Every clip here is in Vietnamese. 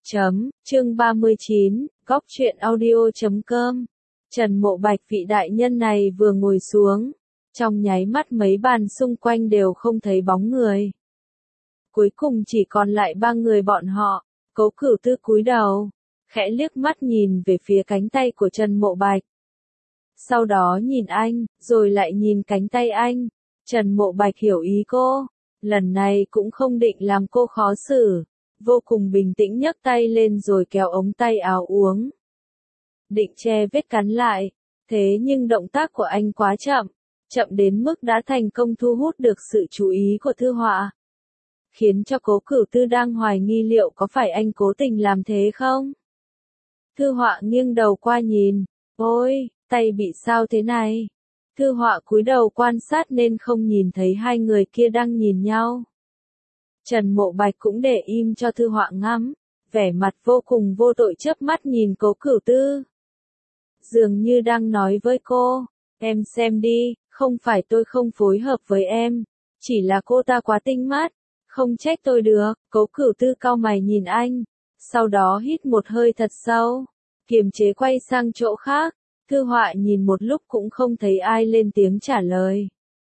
Chương 39, Góc truyện audio.com. Trần Mộ Bạch vị đại nhân này vừa ngồi xuống, trong nháy mắt mấy bàn xung quanh đều không thấy bóng người. Cuối cùng chỉ còn lại ba người bọn họ. Cố Cửu Tư cúi đầu, khẽ liếc mắt nhìn về phía cánh tay của Trần Mộ Bạch. Sau đó nhìn anh, rồi lại nhìn cánh tay anh. Trần Mộ Bạch hiểu ý cô, lần này cũng không định làm cô khó xử, vô cùng bình tĩnh nhấc tay lên rồi kéo ống tay áo uống. Định che vết cắn lại, thế nhưng động tác của anh quá chậm, chậm đến mức đã thành công thu hút được sự chú ý của Thư Họa. Khiến cho Cố Cửu Tư đang hoài nghi liệu có phải anh cố tình làm thế không? Thư Họa nghiêng đầu qua nhìn, ôi, tay bị sao thế này? Thư Họa cúi đầu quan sát nên không nhìn thấy hai người kia đang nhìn nhau. Trần Mộ Bạch cũng để im cho Thư Họa ngắm, vẻ mặt vô cùng vô tội chớp mắt nhìn Cố Cửu Tư. Dường như đang nói với cô, em xem đi, không phải tôi không phối hợp với em, chỉ là cô ta quá tinh mắt, không trách tôi được. Cố Cửu Tư cau mày nhìn anh, sau đó hít một hơi thật sâu, kiềm chế quay sang chỗ khác. Thư Họa nhìn một lúc cũng không thấy ai lên tiếng trả lời,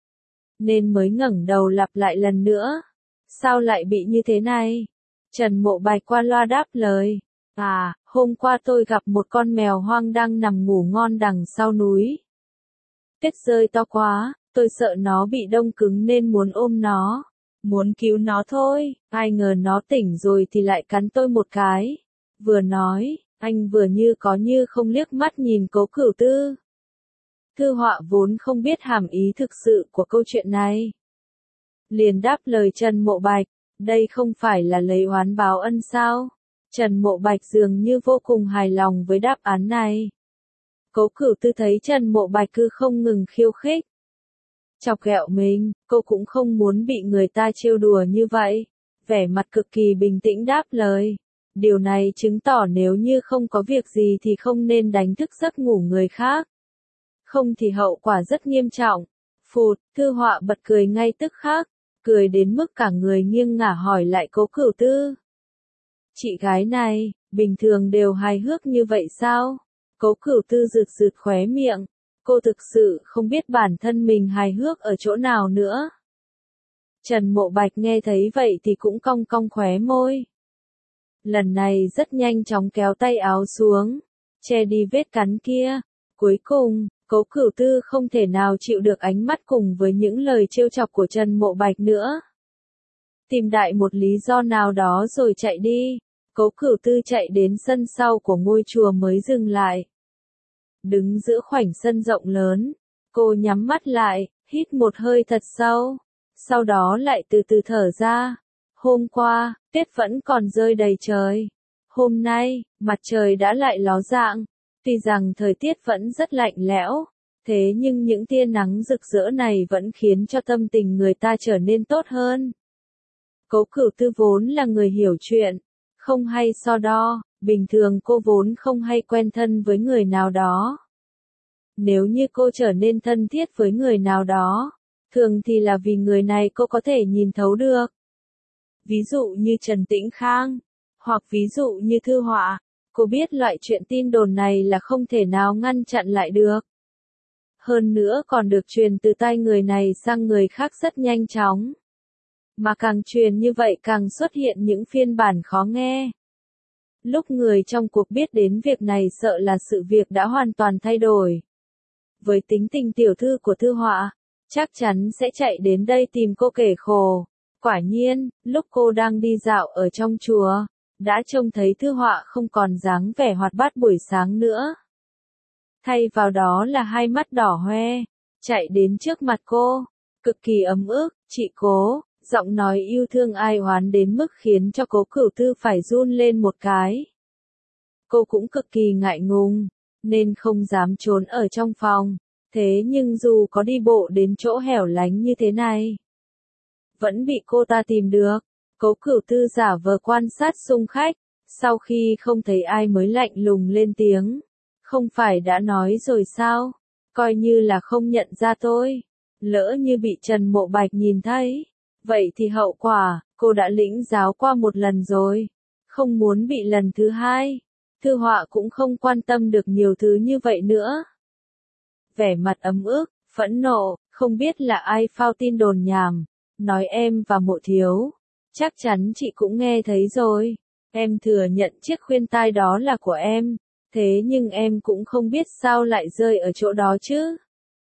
nên mới ngẩng đầu lặp lại lần nữa. Sao lại bị như thế này? Trần Mộ Bạch qua loa đáp lời. Hôm qua tôi gặp một con mèo hoang đang nằm ngủ ngon đằng sau núi. Tuyết rơi to quá, tôi sợ nó bị đông cứng nên muốn ôm nó, muốn cứu nó thôi, ai ngờ nó tỉnh rồi thì lại cắn tôi một cái. Vừa nói, anh vừa như có như không liếc mắt nhìn Cố Cửu Tư. Thư Họa vốn không biết hàm ý thực sự của câu chuyện này, liền đáp lời Trần Mộ Bạch, đây không phải là lấy oán báo ân sao? Trần Mộ Bạch dường như vô cùng hài lòng với đáp án này. Cố Cửu Tư thấy Trần Mộ Bạch cứ không ngừng khiêu khích, chọc ghẹo mình, cô cũng không muốn bị người ta trêu đùa như vậy. Vẻ mặt cực kỳ bình tĩnh đáp lời. Điều này chứng tỏ nếu như không có việc gì thì không nên đánh thức giấc ngủ người khác. Không thì hậu quả rất nghiêm trọng. Phụt, Thư Họa bật cười ngay tức khắc, cười đến mức cả người nghiêng ngả hỏi lại Cố Cửu Tư. Chị gái này, bình thường đều hài hước như vậy sao? Cố Cửu Tư rực rực khóe miệng, cô thực sự không biết bản thân mình hài hước ở chỗ nào nữa. Trần Mộ Bạch nghe thấy vậy thì cũng cong cong khóe môi. Lần này rất nhanh chóng kéo tay áo xuống, che đi vết cắn kia. Cuối cùng, Cố Cửu Tư không thể nào chịu được ánh mắt cùng với những lời trêu chọc của Trần Mộ Bạch nữa. Tìm đại một lý do nào đó rồi chạy đi. Cố Cửu Tư chạy đến sân sau của ngôi chùa mới dừng lại. Đứng giữa khoảnh sân rộng lớn, cô nhắm mắt lại, hít một hơi thật sâu, sau đó lại từ từ thở ra. Hôm qua, tuyết vẫn còn rơi đầy trời. Hôm nay, mặt trời đã lại ló dạng. Tuy rằng thời tiết vẫn rất lạnh lẽo, thế nhưng những tia nắng rực rỡ này vẫn khiến cho tâm tình người ta trở nên tốt hơn. Cố Cửu Tư vốn là người hiểu chuyện, không hay so đo, bình thường cô vốn không hay quen thân với người nào đó. Nếu như cô trở nên thân thiết với người nào đó, thường thì là vì người này cô có thể nhìn thấu được. Ví dụ như Trần Tĩnh Khang, hoặc ví dụ như Thư Họa, cô biết loại chuyện tin đồn này là không thể nào ngăn chặn lại được. Hơn nữa còn được truyền từ tai người này sang người khác rất nhanh chóng. Mà càng truyền như vậy càng xuất hiện những phiên bản khó nghe. Lúc người trong cuộc biết đến việc này sợ là sự việc đã hoàn toàn thay đổi. Với tính tình tiểu thư của Thư Họa, chắc chắn sẽ chạy đến đây tìm cô kể khổ. Quả nhiên, lúc cô đang đi dạo ở trong chùa, đã trông thấy Thư Họa không còn dáng vẻ hoạt bát buổi sáng nữa. Thay vào đó là hai mắt đỏ hoe, chạy đến trước mặt cô, cực kỳ ấm ức, chị Cố, giọng nói yêu thương ai oán đến mức khiến cho Cố Cửu Tư phải run lên một cái. Cô cũng cực kỳ ngại ngùng, nên không dám trốn ở trong phòng, thế nhưng dù có đi bộ đến chỗ hẻo lánh như thế này, vẫn bị cô ta tìm được. Cố Cửu Tư giả vờ quan sát xung khách, sau khi không thấy ai mới lạnh lùng lên tiếng. Không phải đã nói rồi sao, coi như là không nhận ra tôi. Lỡ như bị Trần Mộ Bạch nhìn thấy, vậy thì hậu quả, cô đã lĩnh giáo qua một lần rồi. không muốn bị lần thứ hai. Thư họa cũng không quan tâm được nhiều thứ như vậy nữa. Vẻ mặt ấm ức, phẫn nộ, không biết là ai phao tin đồn nhảm, nói em và Mộ Thiếu. Chắc chắn chị cũng nghe thấy rồi. Em thừa nhận chiếc khuyên tai đó là của em, thế nhưng em cũng không biết sao lại rơi ở chỗ đó chứ.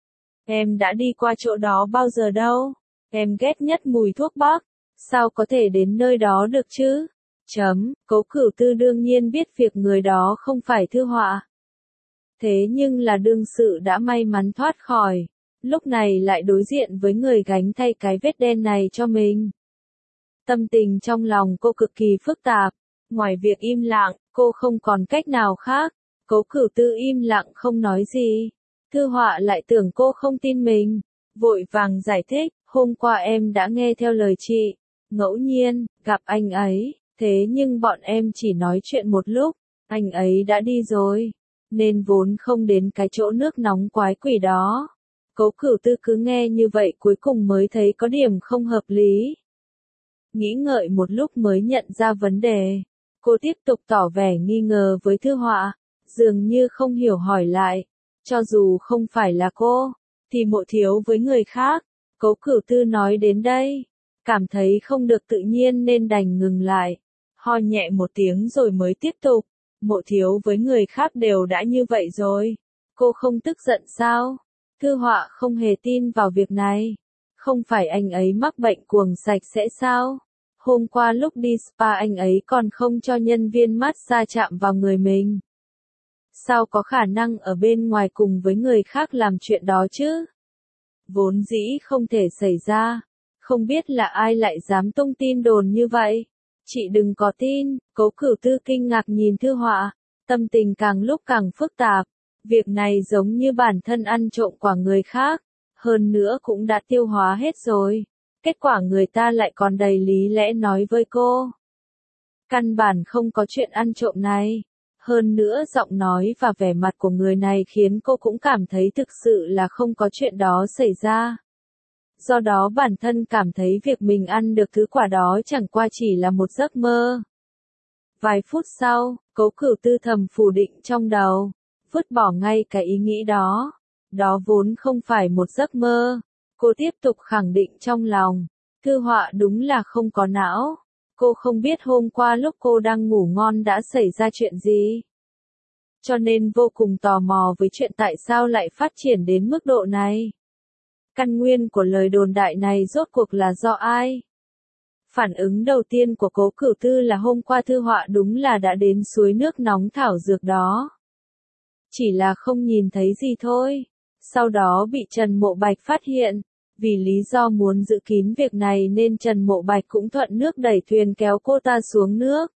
Em đã đi qua chỗ đó bao giờ đâu. Em ghét nhất mùi thuốc bắc, sao có thể đến nơi đó được chứ? Cố Cửu Tư đương nhiên biết việc người đó không phải Thư Họa. Thế nhưng là đương sự đã may mắn thoát khỏi, lúc này lại đối diện với người gánh thay cái vết đen này cho mình. Tâm tình trong lòng cô cực kỳ phức tạp, ngoài việc im lặng, cô không còn cách nào khác. Cố Cửu Tư im lặng không nói gì. Thư Họa lại tưởng cô không tin mình, vội vàng giải thích, hôm qua em đã nghe theo lời chị, ngẫu nhiên, gặp anh ấy, thế nhưng bọn em chỉ nói chuyện một lúc, anh ấy đã đi rồi, nên vốn không đến cái chỗ nước nóng quái quỷ đó. Cố Cửu Tư cứ nghe như vậy cuối cùng mới thấy có điểm không hợp lý. Nghĩ ngợi một lúc mới nhận ra vấn đề. Cô tiếp tục tỏ vẻ nghi ngờ với Thư Họa, dường như không hiểu hỏi lại. Cho dù không phải là cô, thì Mộ Thiếu với người khác. Cố Cửu Tư nói đến đây, cảm thấy không được tự nhiên nên đành ngừng lại. Ho nhẹ một tiếng rồi mới tiếp tục. Mộ Thiếu với người khác đều đã như vậy rồi. Cô không tức giận sao? Thư Họa không hề tin vào việc này. Không phải anh ấy mắc bệnh cuồng sạch sẽ sao? Hôm qua lúc đi spa anh ấy còn không cho nhân viên massage chạm vào người mình. Sao có khả năng ở bên ngoài cùng với người khác làm chuyện đó chứ? Vốn dĩ không thể xảy ra. Không biết là ai lại dám tung tin đồn như vậy. Chị đừng có tin. Cố Cửu Tư kinh ngạc nhìn Thư Họa, tâm tình càng lúc càng phức tạp. Việc này giống như bản thân ăn trộm quả người khác, hơn nữa cũng đã tiêu hóa hết rồi. Kết quả người ta lại còn đầy lý lẽ nói với cô. Căn bản không có chuyện ăn trộm này. Hơn nữa giọng nói và vẻ mặt của người này khiến cô cũng cảm thấy thực sự là không có chuyện đó xảy ra. Do đó bản thân cảm thấy việc mình ăn được thứ quả đó chẳng qua chỉ là một giấc mơ. Vài phút sau, Cố Cửu Tư thầm phủ định trong đầu, vứt bỏ ngay cái ý nghĩ đó. Đó vốn không phải một giấc mơ. Cô tiếp tục khẳng định trong lòng, Thư Họa đúng là không có não. Cô không biết hôm qua lúc cô đang ngủ ngon đã xảy ra chuyện gì. Cho nên vô cùng tò mò với chuyện tại sao lại phát triển đến mức độ này. Căn nguyên của lời đồn đại này rốt cuộc là do ai? Phản ứng đầu tiên của Cố Cửu Tư là hôm qua Thư Họa đúng là đã đến suối nước nóng thảo dược đó. Chỉ là không nhìn thấy gì thôi. Sau đó bị Trần Mộ Bạch phát hiện. Vì lý do muốn giữ kín việc này nên Trần Mộ Bạch cũng thuận nước đẩy thuyền kéo cô ta xuống nước.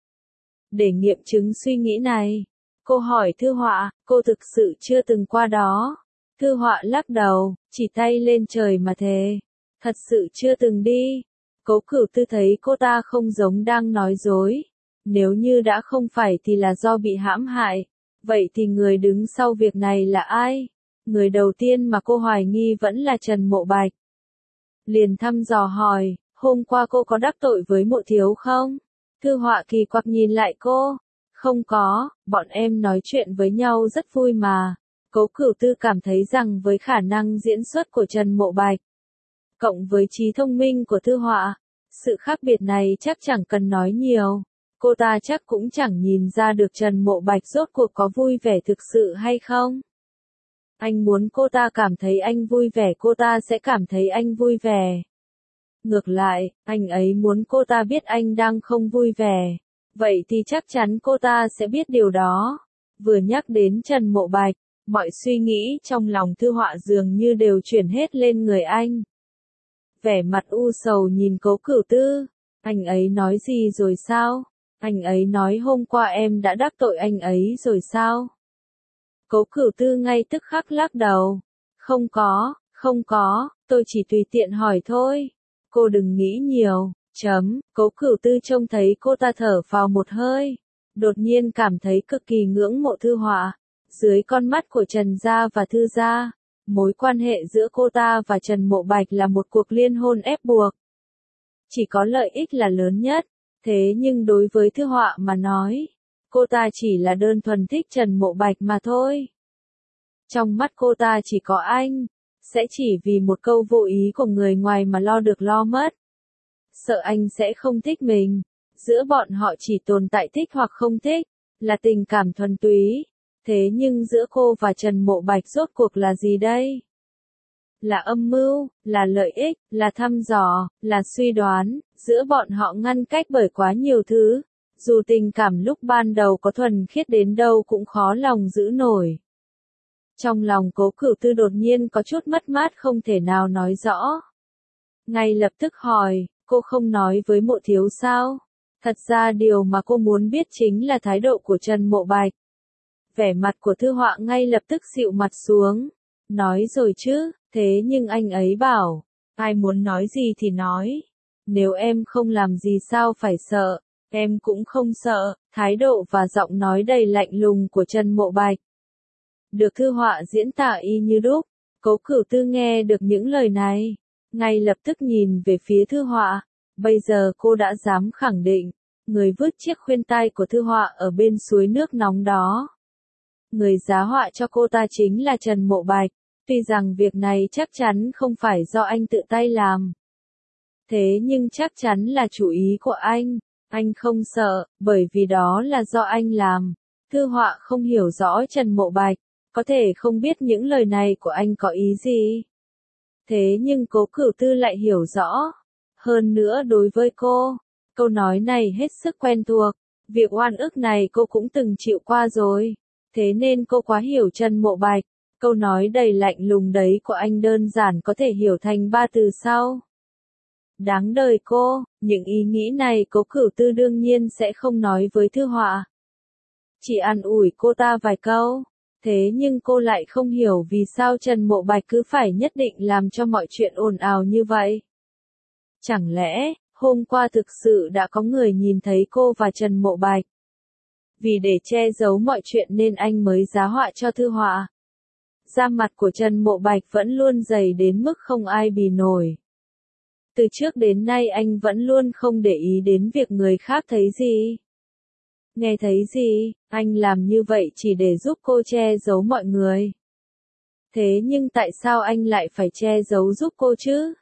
Để nghiệm chứng suy nghĩ này, cô hỏi Thư Họa, cô thực sự chưa từng qua đó. Thư Họa lắc đầu, chỉ tay lên trời mà thề. Thật sự chưa từng đi. Cố Cửu Tư thấy cô ta không giống đang nói dối. Nếu như đã không phải thì là do bị hãm hại. Vậy thì người đứng sau việc này là ai? Người đầu tiên mà cô hoài nghi vẫn là Trần Mộ Bạch. Liền thăm dò hỏi, hôm qua cô có đắc tội với Mộ Thiếu không? Thư Họa kỳ quặc nhìn lại cô. Không có, bọn em nói chuyện với nhau rất vui mà. Cố Cửu Tư cảm thấy rằng với khả năng diễn xuất của Trần Mộ Bạch, cộng với trí thông minh của Thư Họa, sự khác biệt này chắc chẳng cần nói nhiều. Cô ta chắc cũng chẳng nhìn ra được Trần Mộ Bạch rốt cuộc có vui vẻ thực sự hay không. Anh muốn cô ta cảm thấy anh vui vẻ, cô ta sẽ cảm thấy anh vui vẻ. Ngược lại, anh ấy muốn cô ta biết anh đang không vui vẻ. Vậy thì chắc chắn cô ta sẽ biết điều đó. Vừa nhắc đến Trần Mộ Bạch, mọi suy nghĩ trong lòng Thư Họa dường như đều chuyển hết lên người anh. Vẻ mặt u sầu nhìn Cố Cửu Tư. Anh ấy nói gì rồi sao? Anh ấy nói hôm qua em đã đắc tội anh ấy rồi sao? Cố Cửu Tư ngay tức khắc lắc đầu. Không có, tôi chỉ tùy tiện hỏi thôi. Cô đừng nghĩ nhiều. Cố Cửu Tư trông thấy cô ta thở vào một hơi. Đột nhiên cảm thấy cực kỳ ngưỡng mộ Thư Họa. Dưới con mắt của Trần Gia và Thư Gia, mối quan hệ giữa cô ta và Trần Mộ Bạch là một cuộc liên hôn ép buộc. Chỉ có lợi ích là lớn nhất. Thế nhưng đối với Thư Họa mà nói, cô ta chỉ là đơn thuần thích Trần Mộ Bạch mà thôi. Trong mắt cô ta chỉ có anh, sẽ chỉ vì một câu vô ý của người ngoài mà lo được lo mất. Sợ anh sẽ không thích mình, giữa bọn họ chỉ tồn tại thích hoặc không thích, là tình cảm thuần túy. Thế nhưng giữa cô và Trần Mộ Bạch rốt cuộc là gì đây? Là âm mưu, là lợi ích, là thăm dò, là suy đoán, giữa bọn họ ngăn cách bởi quá nhiều thứ. Dù tình cảm lúc ban đầu có thuần khiết đến đâu cũng khó lòng giữ nổi. Trong lòng Cố Cửu Tư đột nhiên có chút mất mát không thể nào nói rõ. Ngay lập tức hỏi, cô không nói với Mộ Thiếu sao? Thật ra điều mà cô muốn biết chính là thái độ của Trần Mộ Bạch. Vẻ mặt của Thư Họa ngay lập tức xịu mặt xuống. Nói rồi chứ, thế nhưng anh ấy bảo, ai muốn nói gì thì nói. Nếu em không làm gì sao phải sợ, em cũng không sợ, thái độ và giọng nói đầy lạnh lùng của Trần Mộ Bạch. Được Thư Họa diễn tả y như đúc, Cố Cửu Tư nghe được những lời này, ngay lập tức nhìn về phía Thư Họa, bây giờ cô đã dám khẳng định, người vứt chiếc khuyên tai của Thư Họa ở bên suối nước nóng đó. Người giá họa cho cô ta chính là Trần Mộ Bạch, tuy rằng việc này chắc chắn không phải do anh tự tay làm. Thế nhưng chắc chắn là chủ ý của anh không sợ, bởi vì đó là do anh làm. Thư Họa không hiểu rõ Trần Mộ Bạch, có thể không biết những lời này của anh có ý gì. Thế nhưng Cố Cửu Tư lại hiểu rõ. Hơn nữa đối với cô, câu nói này hết sức quen thuộc, việc oan ức này cô cũng từng chịu qua rồi. Thế nên cô quá hiểu Trần Mộ Bạch, câu nói đầy lạnh lùng đấy của anh đơn giản có thể hiểu thành 3 từ sau. Đáng đời cô, những ý nghĩ này Cố Cửu Tư đương nhiên sẽ không nói với Thư Họa. Chỉ an ủi cô ta vài câu, thế nhưng cô lại không hiểu vì sao Trần Mộ Bạch cứ phải nhất định làm cho mọi chuyện ồn ào như vậy. Chẳng lẽ, hôm qua thực sự đã có người nhìn thấy cô và Trần Mộ Bạch? Vì để che giấu mọi chuyện nên anh mới giá họa cho Thư Họa. Da mặt của Trần Mộ Bạch vẫn luôn dày đến mức không ai bì nổi. Từ trước đến nay anh vẫn luôn không để ý đến việc người khác thấy gì. Nghe thấy gì, anh làm như vậy chỉ để giúp cô che giấu mọi người. Thế nhưng tại sao anh lại phải che giấu giúp cô chứ?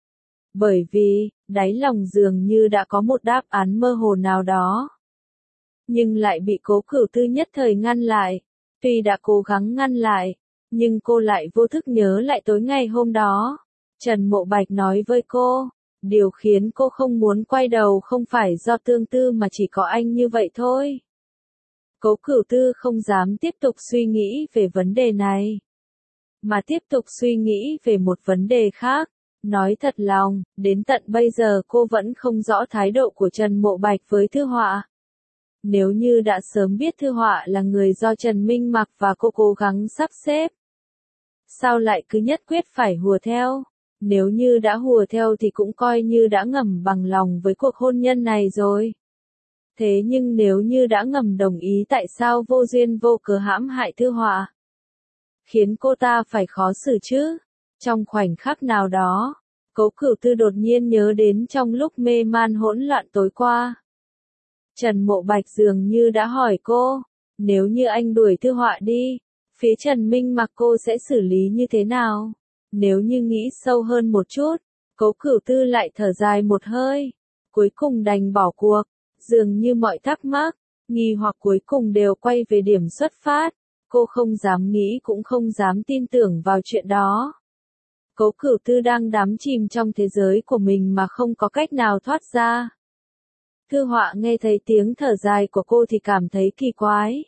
Bởi vì, đáy lòng dường như đã có một đáp án mơ hồ nào đó. Nhưng lại bị Cố Cửu Tư nhất thời ngăn lại. Tuy đã cố gắng ngăn lại, nhưng cô lại vô thức nhớ lại tối ngày hôm đó. Trần Mộ Bạch nói với cô, điều khiến cô không muốn quay đầu không phải do tương tư mà chỉ có anh như vậy thôi. Cố Cửu Tư không dám tiếp tục suy nghĩ về vấn đề này, mà tiếp tục suy nghĩ về một vấn đề khác. Nói thật lòng, đến tận bây giờ cô vẫn không rõ thái độ của Trần Mộ Bạch với Thư Họa. Nếu như đã sớm biết Thư Họa là người do Trần Minh Mặc và cô cố gắng sắp xếp, sao lại cứ nhất quyết phải hùa theo? Nếu như đã hùa theo thì cũng coi như đã ngầm bằng lòng với cuộc hôn nhân này rồi. Thế nhưng nếu như đã ngầm đồng ý tại sao vô duyên vô cớ hãm hại Thư Họa? Khiến cô ta phải khó xử chứ? Trong khoảnh khắc nào đó, Cố Cửu Tư đột nhiên nhớ đến trong lúc mê man hỗn loạn tối qua. Trần Mộ Bạch dường như đã hỏi cô, nếu như anh đuổi Thư Họa đi, phía Trần Minh Mặc cô sẽ xử lý như thế nào? Nếu như nghĩ sâu hơn một chút, Cố Cửu Tư lại thở dài một hơi, cuối cùng đành bỏ cuộc, dường như mọi thắc mắc, nghi hoặc cuối cùng đều quay về điểm xuất phát, cô không dám nghĩ cũng không dám tin tưởng vào chuyện đó. Cố Cửu Tư đang đắm chìm trong thế giới của mình mà không có cách nào thoát ra. Thư Họa nghe thấy tiếng thở dài của cô thì cảm thấy kỳ quái.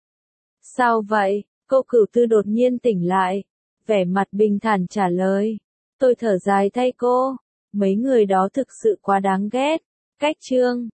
Sao vậy? Cố Cửu Tư đột nhiên tỉnh lại, vẻ mặt bình thản trả lời. Tôi thở dài thay cô, mấy người đó thực sự quá đáng ghét. Cách chương